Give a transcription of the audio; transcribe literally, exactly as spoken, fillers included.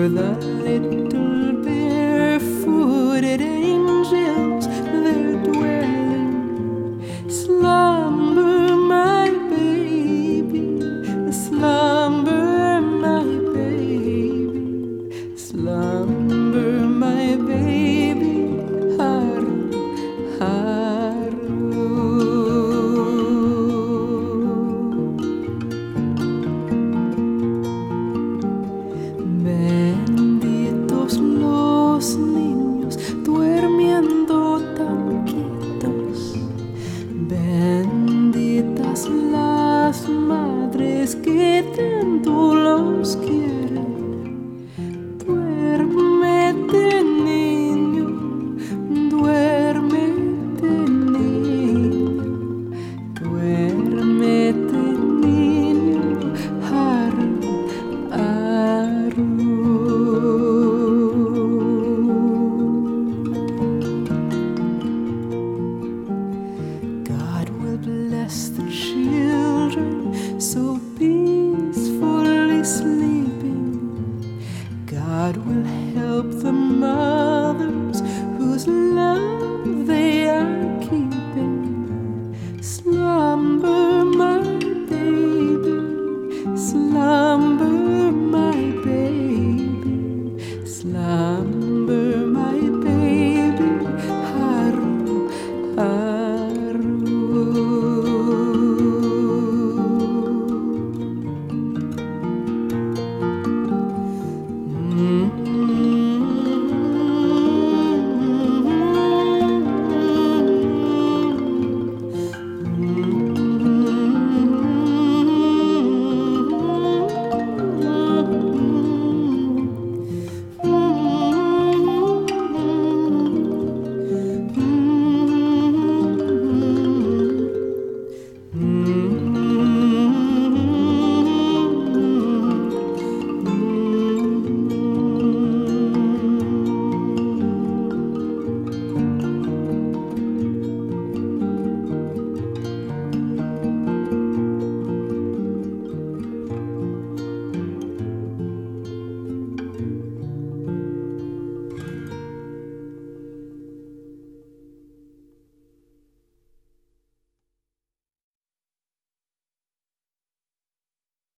the little barefooted angels their dwelling. Slumber, my baby, slumber, my baby, slumber, my baby, haru, haru. Benditos los niños durmiendo tan quietos, benditas las madres que tanto los quieren. Duérmete, niño, duérmete, niño, duérmete, niño, haru, haru. God will bless the children so peacefully sleep.